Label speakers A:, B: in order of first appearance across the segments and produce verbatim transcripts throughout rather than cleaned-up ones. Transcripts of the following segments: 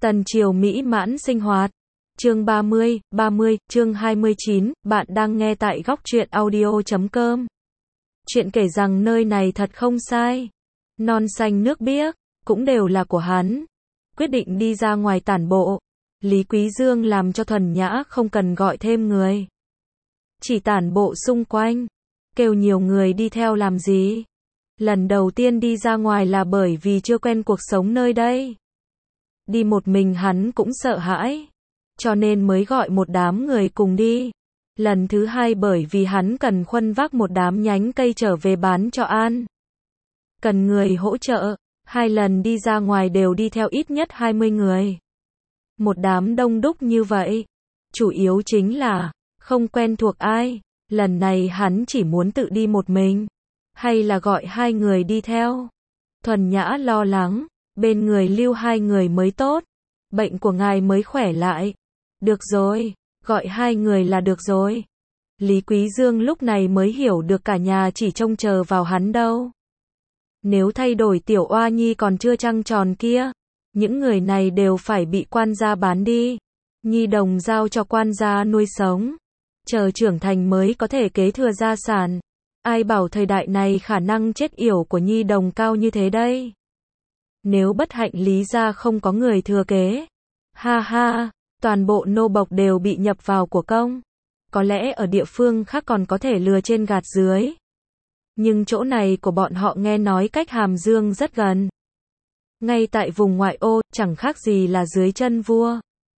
A: Tần triều mỹ mãn sinh hoạt. Chương ba mươi, ba mươi, chương hai mươi chín, bạn đang nghe tại góc truyện audio chấm com. Chuyện kể rằng nơi này thật không sai. Non xanh nước biếc, cũng đều là của hắn. Quyết định đi ra ngoài tản bộ. Lý Quý Dương làm cho thuần nhã không cần gọi thêm người. Chỉ tản bộ xung quanh. Kêu nhiều người đi theo làm gì? Lần đầu tiên đi ra ngoài là bởi vì chưa quen cuộc sống nơi đây. Đi một mình hắn cũng sợ hãi. Cho nên mới gọi một đám người cùng đi. Lần thứ hai bởi vì hắn cần khuân vác một đám nhánh cây trở về bán cho An. Cần người hỗ trợ. Hai lần đi ra ngoài đều đi theo ít nhất hai mươi người. Một đám đông đúc như vậy. Chủ yếu chính là không quen thuộc ai. Lần này hắn chỉ muốn tự đi một mình. Hay là gọi hai người đi theo. Thuần nhã lo lắng. Bên người lưu hai người mới tốt. Bệnh của ngài mới khỏe lại. Được rồi, gọi hai người là được rồi. Lý Quý Dương lúc này mới hiểu được cả nhà chỉ trông chờ vào hắn đâu. Nếu thay đổi tiểu oa nhi còn chưa trăng tròn kia, những người này đều phải bị quan gia bán đi. Nhi đồng giao cho quan gia nuôi sống. Chờ trưởng thành mới có thể kế thừa gia sản. Ai bảo thời đại này khả năng chết yểu của nhi đồng cao như thế đây. Nếu bất hạnh Lý gia không có người thừa kế. Ha ha, toàn bộ nô bộc đều bị nhập vào của công. Có lẽ ở địa phương khác còn có thể lừa trên gạt dưới. Nhưng chỗ này của bọn họ nghe nói cách Hàm Dương rất gần. Ngay tại vùng ngoại ô, chẳng khác gì là dưới chân vua.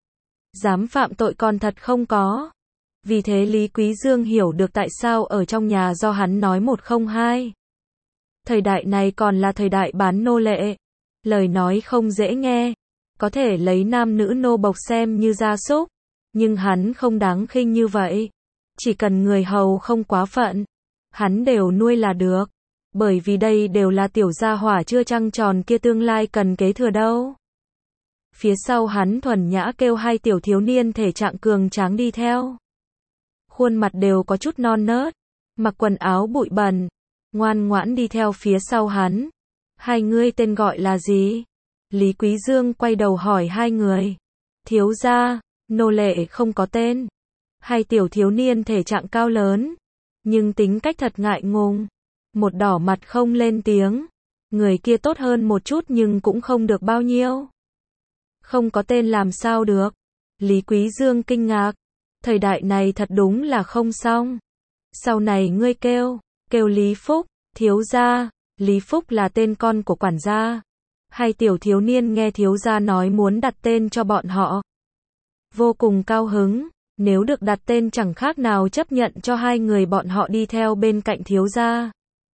A: Dám phạm tội còn thật không có. Vì thế Lý Quý Dương hiểu được tại sao ở trong nhà do hắn nói một không hai. Thời đại này còn là thời đại bán nô lệ. Lời nói không dễ nghe. Có thể lấy nam nữ nô bộc xem như gia súc. Nhưng hắn không đáng khinh như vậy. Chỉ cần người hầu không quá phận. Hắn đều nuôi là được. Bởi vì đây đều là tiểu gia hỏa chưa trăng tròn kia tương lai cần kế thừa đâu. Phía sau hắn thuần nhã kêu hai tiểu thiếu niên thể trạng cường tráng đi theo. Khuôn mặt đều có chút non nớt. Mặc quần áo bụi bẩn. Ngoan ngoãn đi theo phía sau hắn. Hai ngươi tên gọi là gì? Lý Quý Dương quay đầu hỏi hai người. Thiếu gia, nô lệ không có tên. Hai tiểu thiếu niên thể trạng cao lớn. Nhưng tính cách thật ngại ngùng. Một đỏ mặt không lên tiếng. Người kia tốt hơn một chút nhưng cũng không được bao nhiêu. Không có tên làm sao được. Lý Quý Dương kinh ngạc. Thời đại này thật đúng là không xong. Sau này ngươi kêu, kêu Lý Phúc, thiếu gia. Lý Phúc là tên con của quản gia. Hai tiểu thiếu niên nghe thiếu gia nói muốn đặt tên cho bọn họ. Vô cùng cao hứng, nếu được đặt tên chẳng khác nào chấp nhận cho hai người bọn họ đi theo bên cạnh thiếu gia.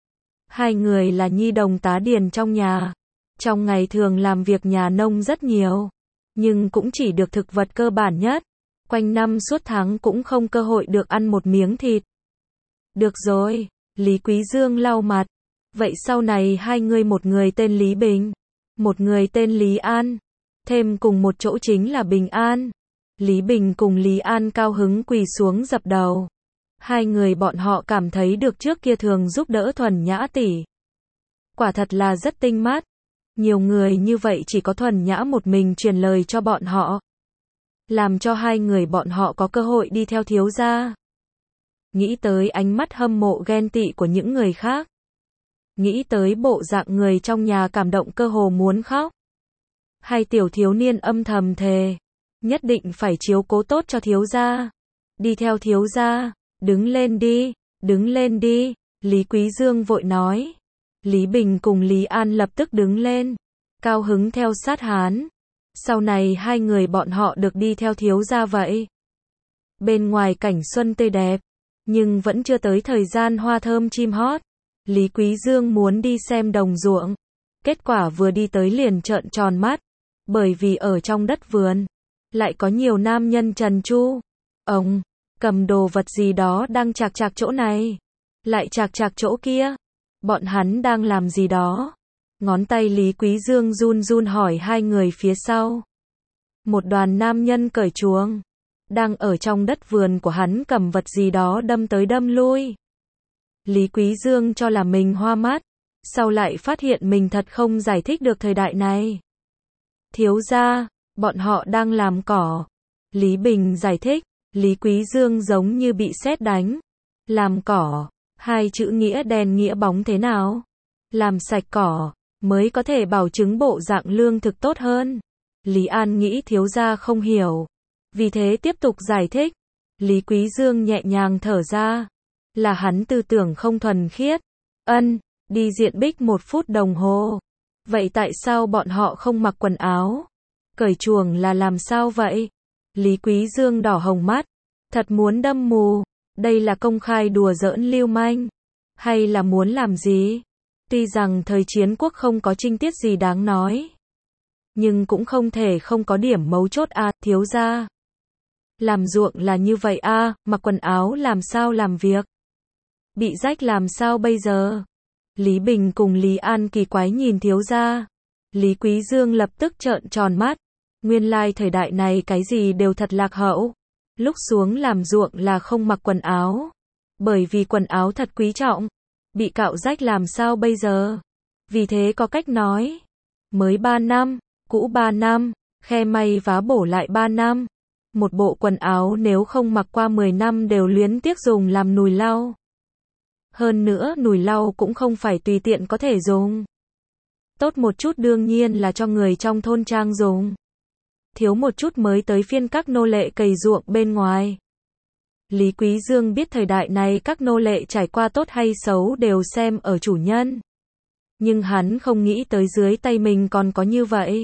A: Hai người là nhi đồng tá điền trong nhà. Trong ngày thường làm việc nhà nông rất nhiều. Nhưng cũng chỉ được thực vật cơ bản nhất. Quanh năm suốt tháng cũng không cơ hội được ăn một miếng thịt. Được rồi, Lý Quý Dương lau mặt. Vậy sau này hai người một người tên Lý Bình. Một người tên Lý An. Thêm cùng một chỗ chính là Bình An. Lý Bình cùng Lý An cao hứng quỳ xuống dập đầu. Hai người bọn họ cảm thấy được trước kia thường giúp đỡ thuần nhã tỷ. Quả thật là rất tinh mắt. Nhiều người như vậy chỉ có thuần nhã một mình truyền lời cho bọn họ. Làm cho hai người bọn họ có cơ hội đi theo thiếu gia. Nghĩ tới ánh mắt hâm mộ ghen tị của những người khác. Nghĩ tới bộ dạng người trong nhà cảm động cơ hồ muốn khóc. Hai tiểu thiếu niên âm thầm thề. Nhất định phải chiếu cố tốt cho thiếu gia. Đi theo thiếu gia. Đứng lên đi. Đứng lên đi. Lý Quý Dương vội nói. Lý Bình cùng Lý An lập tức đứng lên. Cao hứng theo sát hắn. Sau này hai người bọn họ được đi theo thiếu gia vậy. Bên ngoài cảnh xuân tươi đẹp. Nhưng vẫn chưa tới thời gian hoa thơm chim hót. Lý Quý Dương muốn đi xem đồng ruộng. Kết quả vừa đi tới liền trợn tròn mắt. Bởi vì ở trong đất vườn. Lại có nhiều nam nhân trần tru. Ông, cầm đồ vật gì đó đang chạc chạc chỗ này. Lại chạc chạc chỗ kia. Bọn hắn đang làm gì đó. Ngón tay Lý Quý Dương run run hỏi hai người phía sau. Một đoàn nam nhân cởi chuồng. Đang ở trong đất vườn của hắn cầm vật gì đó đâm tới đâm lui. Lý Quý Dương cho là mình hoa mắt. Sau lại phát hiện mình thật không giải thích được thời đại này. Thiếu gia, Bọn họ đang làm cỏ. Lý Bình giải thích. Lý Quý Dương giống như bị sét đánh. Làm cỏ, hai chữ nghĩa đen nghĩa bóng thế nào? Làm sạch cỏ, mới có thể bảo chứng bộ dạng lương thực tốt hơn. Lý An nghĩ thiếu gia không hiểu. Vì thế tiếp tục giải thích. Lý Quý Dương nhẹ nhàng thở ra. Là hắn tư tưởng không thuần khiết. Ân, đi diện bích một phút đồng hồ. Vậy tại sao bọn họ không mặc quần áo? Cởi chuồng là làm sao vậy? Lý Quý Dương đỏ hồng mắt. Thật muốn đâm mù. Đây là công khai đùa giỡn lưu manh. Hay là muốn làm gì? Tuy rằng thời chiến quốc không có trinh tiết gì đáng nói. Nhưng cũng không thể không có điểm mấu chốt à, thiếu gia. Làm ruộng là như vậy à, mặc quần áo làm sao làm việc? Bị rách làm sao bây giờ? Lý Bình cùng Lý An kỳ quái nhìn thiếu gia. Lý Quý Dương lập tức trợn tròn mắt. Nguyên lai thời đại này cái gì đều thật lạc hậu. Lúc xuống làm ruộng là không mặc quần áo. Bởi vì quần áo thật quý trọng. Bị cạo rách làm sao bây giờ? Vì thế có cách nói. Mới ba năm, cũ ba năm, khe may vá bổ lại ba năm. Một bộ quần áo nếu không mặc qua mười năm đều luyến tiếc dùng làm nùi lau. Hơn nữa nùi lau cũng không phải tùy tiện có thể dùng. Tốt một chút đương nhiên là cho người trong thôn trang dùng. Thiếu một chút mới tới phiên các nô lệ cày ruộng bên ngoài. Lý Quý Dương biết thời đại này các nô lệ trải qua tốt hay xấu đều xem ở chủ nhân. Nhưng hắn không nghĩ tới dưới tay mình còn có như vậy.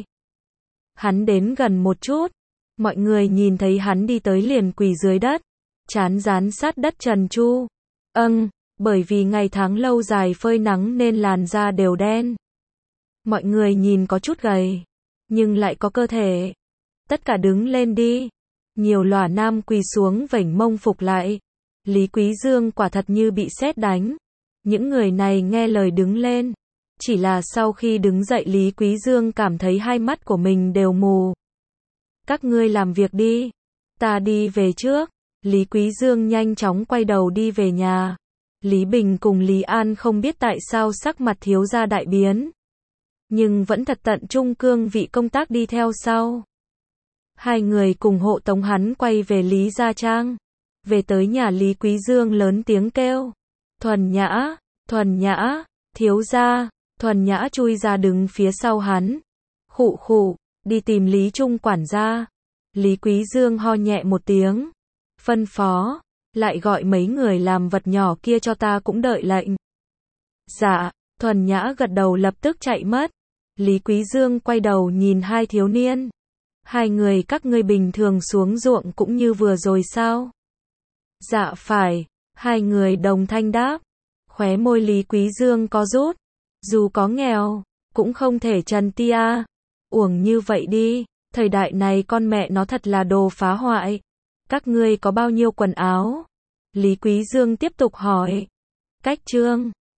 A: Hắn đến gần một chút. Mọi người nhìn thấy hắn đi tới liền quỳ dưới đất. Chán dán sát đất trần tru. Âng, bởi vì ngày tháng lâu dài phơi nắng nên làn da đều đen. Mọi người nhìn có chút gầy. Nhưng lại có cơ thể. Tất cả đứng lên đi. Nhiều lòa nam quỳ xuống vểnh mông phục lại. Lý Quý Dương quả thật như bị sét đánh. Những người này nghe lời đứng lên. Chỉ là sau khi đứng dậy Lý Quý Dương cảm thấy hai mắt của mình đều mù. Các ngươi làm việc đi. Ta đi về trước. Lý Quý Dương nhanh chóng quay đầu đi về nhà. Lý Bình cùng Lý An không biết tại sao sắc mặt thiếu gia đại biến. Nhưng vẫn thật tận trung cương vị công tác đi theo sau. Hai người cùng hộ tống hắn quay về Lý Gia Trang. Về tới nhà Lý Quý Dương lớn tiếng kêu. Thuần Nhã, Thuần Nhã, thiếu gia. Thuần Nhã chui ra đứng phía sau hắn. Khụ khụ, đi tìm Lý Trung quản gia. Lý Quý Dương ho nhẹ một tiếng. Phân phó, lại gọi mấy người làm vật nhỏ kia cho ta cũng đợi lệnh. Dạ, Thuần Nhã gật đầu lập tức chạy mất. Lý Quý Dương quay đầu nhìn hai thiếu niên. Hai người các ngươi bình thường xuống ruộng cũng như vừa rồi sao? Dạ phải, hai người đồng thanh đáp. Khóe môi Lý Quý Dương có rút. Dù có nghèo, cũng không thể trần tia. Uổng như vậy đi, thời đại này con mẹ nó thật là đồ phá hoại. Các ngươi có bao nhiêu quần áo? Lý Quý Dương tiếp tục hỏi. Cách chương